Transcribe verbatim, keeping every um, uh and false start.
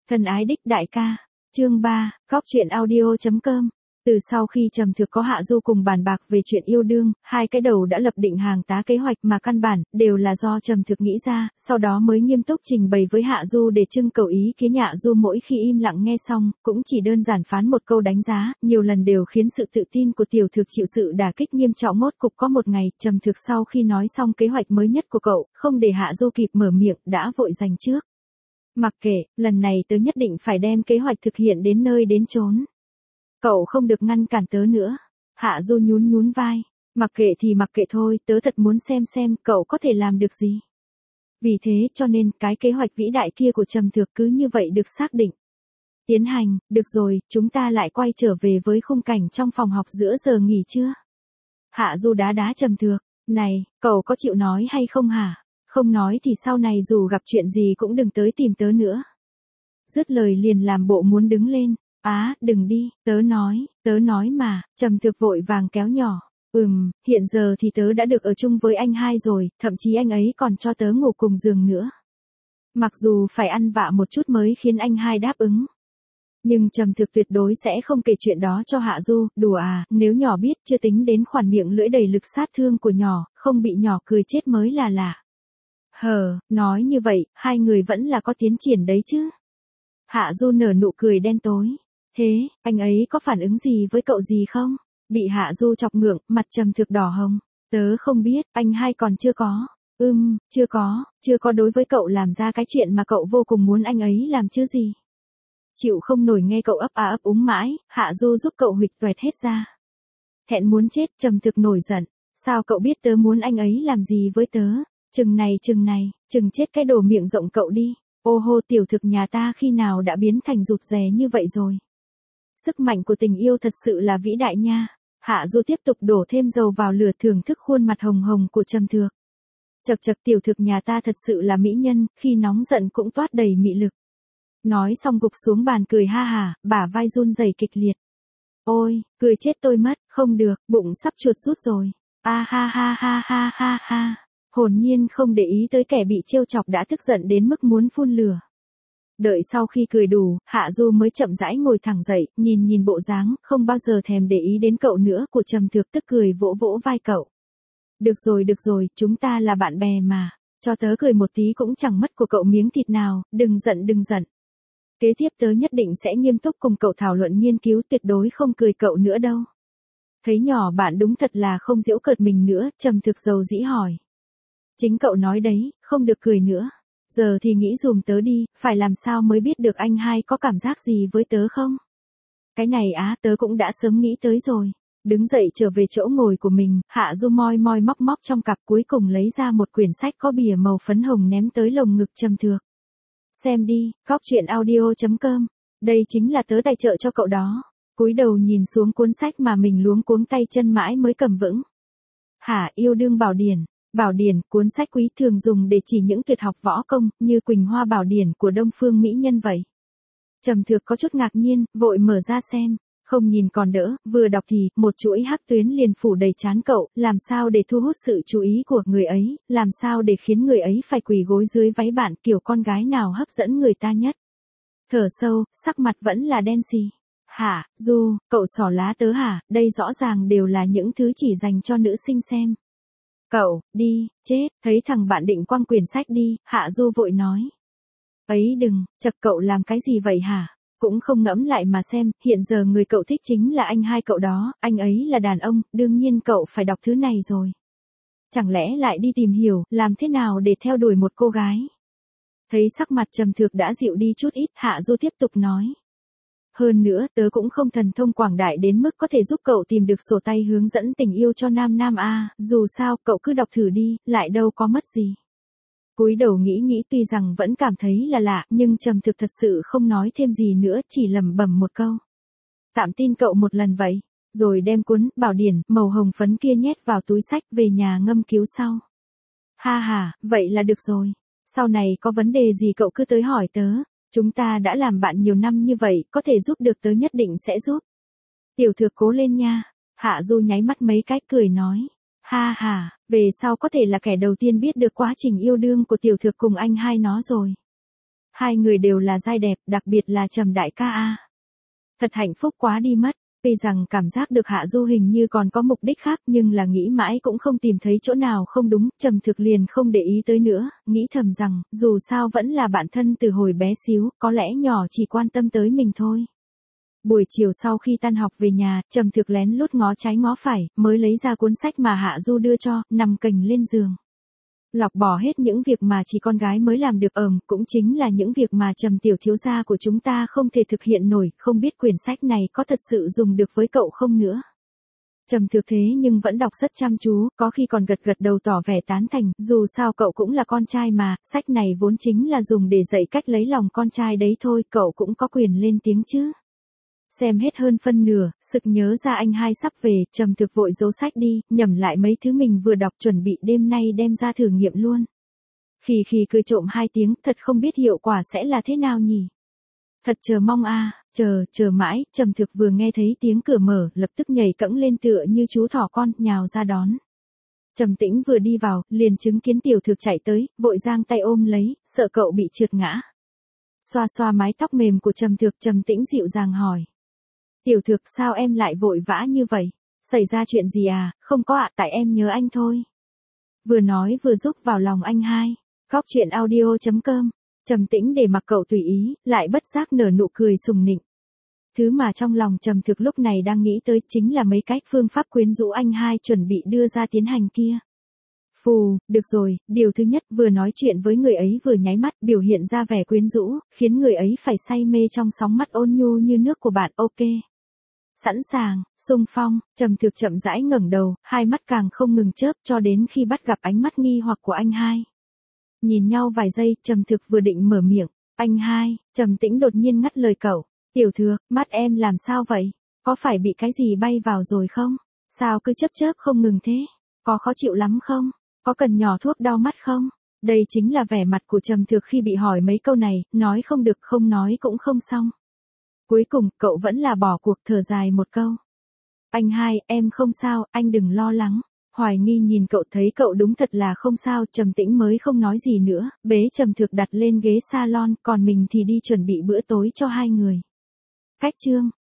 Thân ái đích đại ca, chương ba, góc truyện audio.com. Từ sau khi Trầm Thực có Hạ Du cùng bàn bạc về chuyện yêu đương, hai cái đầu đã lập định hàng tá kế hoạch mà căn bản đều là do Trầm Thực nghĩ ra, sau đó mới nghiêm túc trình bày với Hạ Du để trưng cầu ý kiến. Hạ Du mỗi khi im lặng nghe xong, cũng chỉ đơn giản phán một câu đánh giá, nhiều lần đều khiến sự tự tin của Tiểu Thực chịu sự đả kích nghiêm trọng. Mốt cục có một ngày, Trầm Thực sau khi nói xong kế hoạch mới nhất của cậu, không để Hạ Du kịp mở miệng, đã vội giành trước. Mặc kệ, lần này tớ nhất định phải đem kế hoạch thực hiện đến nơi đến chốn. Cậu không được ngăn cản tớ nữa. Hạ Du nhún nhún vai. Mặc kệ thì mặc kệ thôi, tớ thật muốn xem xem cậu có thể làm được gì. Vì thế cho nên cái kế hoạch vĩ đại kia của Trầm Thực cứ như vậy được xác định. Tiến hành, được rồi, chúng ta lại quay trở về với khung cảnh trong phòng học giữa giờ nghỉ trưa. Hạ Du đá đá Trầm Thực. Này, cậu có chịu nói hay không hả? Không nói thì sau này dù gặp chuyện gì cũng đừng tới tìm tớ nữa. Dứt lời liền làm bộ muốn đứng lên. Á, đừng đi, tớ nói, tớ nói mà. Trầm Thực vội vàng kéo nhỏ. Ừm, hiện giờ thì tớ đã được ở chung với anh hai rồi, thậm chí anh ấy còn cho tớ ngủ cùng giường nữa. Mặc dù phải ăn vạ một chút mới khiến anh hai đáp ứng. Nhưng Trầm Thực tuyệt đối sẽ không kể chuyện đó cho Hạ Du. Đùa à, nếu nhỏ biết, chưa tính đến khoản miệng lưỡi đầy lực sát thương của nhỏ, không bị nhỏ cười chết mới là lạ. Hờ, nói như vậy, hai người vẫn là có tiến triển đấy chứ. Hạ Du nở nụ cười đen tối. Thế, anh ấy có phản ứng gì với cậu gì không? Bị Hạ Du chọc ngượng, mặt Trầm Thực đỏ hồng. Tớ không biết, anh hai còn chưa có. Ừm, chưa có, chưa có đối với cậu làm ra cái chuyện mà cậu vô cùng muốn anh ấy làm chứ gì. Chịu không nổi nghe cậu ấp á ấp úng mãi, Hạ Du giúp cậu huỵch toẹt hết ra. Thẹn muốn chết, Trầm Thực nổi giận. Sao cậu biết tớ muốn anh ấy làm gì với tớ? Chừng này chừng này, chừng chết cái đồ miệng rộng cậu đi. Ô hô, Tiểu Thực nhà ta khi nào đã biến thành rụt rè như vậy rồi. Sức mạnh của tình yêu thật sự là vĩ đại nha. Hạ Du tiếp tục đổ thêm dầu vào lửa, thưởng thức khuôn mặt hồng hồng của Trầm Thực. Chật chật, Tiểu Thực nhà ta thật sự là mỹ nhân, khi nóng giận cũng toát đầy mị lực. Nói xong gục xuống bàn cười ha hà, bả vai run rẩy kịch liệt. Ôi, cười chết tôi mất, không được, bụng sắp chuột rút rồi. A ha ha ha ha ha ha. Hồn nhiên không để ý tới kẻ bị trêu chọc đã tức giận đến mức muốn phun lửa. Đợi sau khi cười đủ, Hạ Du mới chậm rãi ngồi thẳng dậy, nhìn nhìn bộ dáng, không bao giờ thèm để ý đến cậu nữa của Trầm Thực, tức cười vỗ vỗ vai cậu. Được rồi được rồi, chúng ta là bạn bè mà, cho tớ cười một tí cũng chẳng mất của cậu miếng thịt nào, đừng giận đừng giận. Kế tiếp tớ nhất định sẽ nghiêm túc cùng cậu thảo luận nghiên cứu, tuyệt đối không cười cậu nữa đâu. Thấy nhỏ bạn đúng thật là không giễu cợt mình nữa, Trầm Thực dầu dĩ hỏi. Chính cậu nói đấy, không được cười nữa. Giờ thì nghĩ dùm tớ đi, phải làm sao mới biết được anh hai có cảm giác gì với tớ không? Cái này á, tớ cũng đã sớm nghĩ tới rồi. Đứng dậy trở về chỗ ngồi của mình, Hạ Du moi moi móc móc trong cặp, cuối cùng lấy ra một quyển sách có bìa màu phấn hồng ném tới lồng ngực Trầm Thực. Xem đi, góc truyện audio.com. Đây chính là tớ tài trợ cho cậu đó. Cúi đầu nhìn xuống cuốn sách mà mình luống cuống tay chân mãi mới cầm vững. Hả, yêu đương bảo điển. Bảo điển, cuốn sách quý thường dùng để chỉ những tuyệt học võ công, như Quỳnh Hoa Bảo Điển của Đông Phương mỹ nhân vậy. Trầm Thực có chút ngạc nhiên, vội mở ra xem, không nhìn còn đỡ, vừa đọc thì, một chuỗi hắc tuyến liền phủ đầy trán cậu, làm sao để thu hút sự chú ý của người ấy, làm sao để khiến người ấy phải quỳ gối dưới váy bạn, kiểu con gái nào hấp dẫn người ta nhất. Thở sâu, sắc mặt vẫn là đen xì. Hả, Du, cậu xỏ lá tớ hả, đây rõ ràng đều là những thứ chỉ dành cho nữ sinh xem. Cậu, đi, chết, thấy thằng bạn định quăng quyển sách đi, Hạ Du vội nói. Ấy đừng, chật cậu làm cái gì vậy hả? Cũng không ngẫm lại mà xem, hiện giờ người cậu thích chính là anh hai cậu đó, anh ấy là đàn ông, đương nhiên cậu phải đọc thứ này rồi. Chẳng lẽ lại đi tìm hiểu, làm thế nào để theo đuổi một cô gái? Thấy sắc mặt Trầm Thực đã dịu đi chút ít, Hạ Du tiếp tục nói. Hơn nữa, tớ cũng không thần thông quảng đại đến mức có thể giúp cậu tìm được sổ tay hướng dẫn tình yêu cho nam nam a, dù sao, cậu cứ đọc thử đi, lại đâu có mất gì. Cúi đầu nghĩ nghĩ, tuy rằng vẫn cảm thấy là lạ, nhưng Trầm Thực thật sự không nói thêm gì nữa, chỉ lẩm bẩm một câu. Tạm tin cậu một lần vậy, rồi đem cuốn Bảo Điển màu hồng phấn kia nhét vào túi sách, về nhà ngâm cứu sau. Ha ha, vậy là được rồi. Sau này có vấn đề gì cậu cứ tới hỏi tớ. Chúng ta đã làm bạn nhiều năm như vậy, có thể giúp được tớ nhất định sẽ giúp. Tiểu Thực cố lên nha. Hạ Du nháy mắt mấy cái cười nói. Ha ha, về sau có thể là kẻ đầu tiên biết được quá trình yêu đương của Tiểu Thực cùng anh hai nó rồi. hai người đều là giai đẹp, đặc biệt là Trầm đại ca a. Thật hạnh phúc quá đi mất. Tuy rằng cảm giác được Hạ Du hình như còn có mục đích khác, nhưng là nghĩ mãi cũng không tìm thấy chỗ nào không đúng, Trầm Thực liền không để ý tới nữa, nghĩ thầm rằng, dù sao vẫn là bạn thân từ hồi bé xíu, có lẽ nhỏ chỉ quan tâm tới mình thôi. Buổi chiều sau khi tan học về nhà, Trầm Thực lén lút ngó trái ngó phải, mới lấy ra cuốn sách mà Hạ Du đưa cho, nằm cành lên giường. Lọc bỏ hết những việc mà chỉ con gái mới làm được, ờm, cũng chính là những việc mà Trầm tiểu thiếu gia của chúng ta không thể thực hiện nổi, không biết quyển sách này có thật sự dùng được với cậu không nữa. Trầm Thực thế nhưng vẫn đọc rất chăm chú, có khi còn gật gật đầu tỏ vẻ tán thành, dù sao cậu cũng là con trai mà, sách này vốn chính là dùng để dạy cách lấy lòng con trai đấy thôi, cậu cũng có quyền lên tiếng chứ. Xem hết hơn phân nửa, sực nhớ ra anh hai sắp về, Trầm Thực vội giấu sách đi, nhẩm lại mấy thứ mình vừa đọc chuẩn bị đêm nay đem ra thử nghiệm luôn. Khì khì cười trộm hai tiếng, thật không biết hiệu quả sẽ là thế nào nhỉ. Thật chờ mong a, chờ, chờ mãi, Trầm Thực vừa nghe thấy tiếng cửa mở, lập tức nhảy cẫng lên tựa như chú thỏ con, nhào ra đón. Trầm Tĩnh vừa đi vào, liền chứng kiến Tiểu Thực chạy tới, vội giang tay ôm lấy, sợ cậu bị trượt ngã. Xoa xoa mái tóc mềm của Trầm Thực, Trầm Tĩnh dịu dàng hỏi. Tiểu Thực, sao em lại vội vã như vậy? Xảy ra chuyện gì à? Không có ạ, tại em nhớ anh thôi. Vừa nói vừa rúc vào lòng anh hai. Góc chuyện audio chấm com. Trầm Tĩnh để mặc cậu tùy ý, lại bất giác nở nụ cười sùng nịnh. Thứ mà trong lòng Trầm Thực lúc này đang nghĩ tới chính là mấy cách phương pháp quyến rũ anh hai chuẩn bị đưa ra tiến hành kia. Phù, được rồi, điều thứ nhất, vừa nói chuyện với người ấy vừa nháy mắt, biểu hiện ra vẻ quyến rũ, khiến người ấy phải say mê trong sóng mắt ôn nhu như nước của bạn, ok. Sẵn sàng, xung phong, Trầm Thực chậm rãi ngẩng đầu, hai mắt càng không ngừng chớp cho đến khi bắt gặp ánh mắt nghi hoặc của anh hai. Nhìn nhau vài giây, Trầm Thực vừa định mở miệng, anh hai, Trầm Tĩnh đột nhiên ngắt lời cậu, Tiểu Thực, mắt em làm sao vậy? Có phải bị cái gì bay vào rồi không? Sao cứ chớp chớp không ngừng thế? Có khó chịu lắm không? Có cần nhỏ thuốc đau mắt không? Đây chính là vẻ mặt của Trầm Thực khi bị hỏi mấy câu này, nói không được không nói cũng không xong. Cuối cùng, cậu vẫn là bỏ cuộc, thở dài một câu. Anh hai, em không sao, anh đừng lo lắng. Hoài nghi nhìn cậu, thấy cậu đúng thật là không sao, Trầm Tĩnh mới không nói gì nữa, bế Trầm Thực đặt lên ghế salon, còn mình thì đi chuẩn bị bữa tối cho hai người. Cách chương